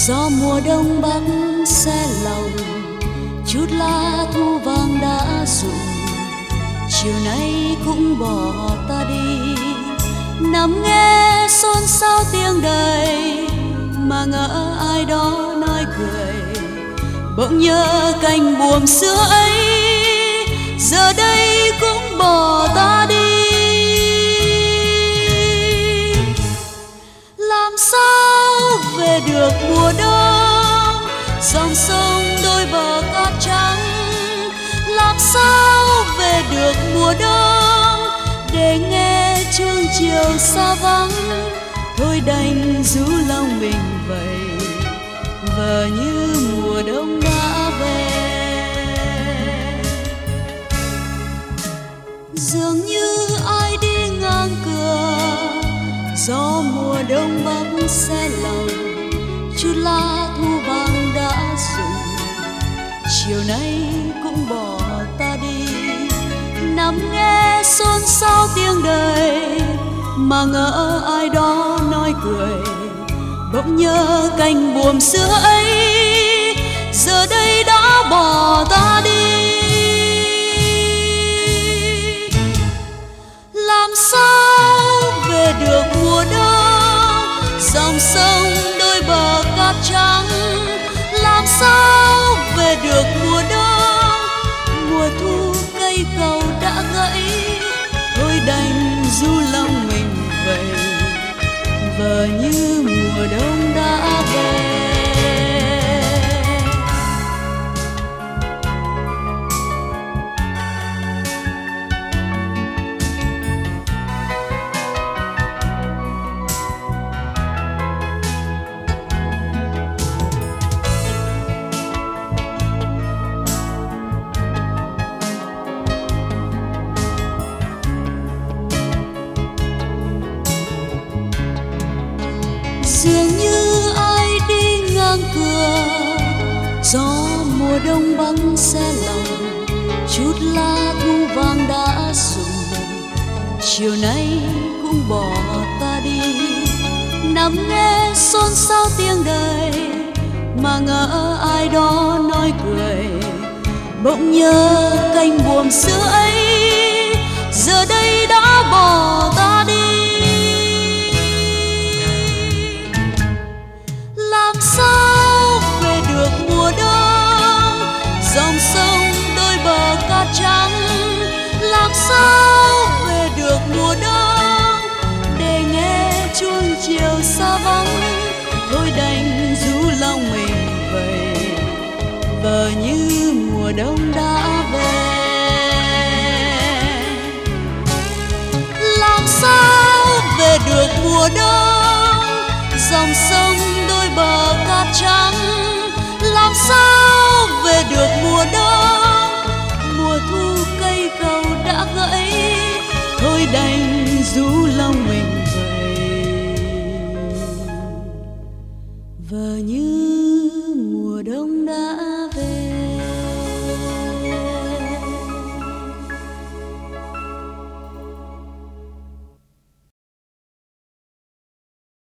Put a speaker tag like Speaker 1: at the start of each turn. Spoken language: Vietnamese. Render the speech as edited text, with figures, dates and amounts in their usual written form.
Speaker 1: Gió mùa đông bắc xe lòng, chút lá thu vàng đã rụng, chiều nay cũng bỏ ta đi. Nằm nghe xôn xao tiếng đầy, mà ngỡ ai đó nói cười. Bỗng nhớ cành buồm xưa ấy, giờ đây cũng bỏ ta đi. Làm sao về được mùa đông, dòng sông đôi bờ cát trắng. Làm sao về được mùa đông, để nghe chuông chiều xa vắng. Thôi đành rũ lòng mình vậy, vờ như mùa đông đã về. Dường như ai đi ngang cửa, gió mùa đông bắc xe lòng, chút lá thu vàng đã rụng, chiều nay cũng bỏ ta đi. Nằm nghe xôn xao tiếng đời, mà ngỡ ai đó nói cười. Bỗng nhớ cành buồm xưa ấy, giờ đây đã bỏ ta đi. Làm sao về được mùa đông, dòng sông đôi bờ cát trắng. Làm sao về được mùa đông, mùa thu cây cầu đã gãy. Thôi đành du lòng mình vậy, vờ như mùa đông đã về. Dường như ai đi ngang cửa, gió mùa đông băng xe lòng, chút lá thu vàng đã rụng, chiều nay cũng bỏ ta đi. Nằm nghe xôn xao tiếng đời, mà ngỡ ai đó nói cười. Bỗng nhớ cành buồm xưa ấy, giờ đây đã bỏ ta đi. Làm sao về được mùa đông, dòng sông đôi bờ cát trắng. Làm sao về được mùa đông, để nghe chuông chiều xa vắng. Thôi đành rũ lòng mình vậy, vờ như mùa đông đã về. Làm sao về được mùa đông, dòng sông đôi bờ cát trắng. Làm sao về được mùa đông, mùa thu cây cầu đã gãy. Thôi đành rũ lòng mình vậy, vờ như mùa đông đã về.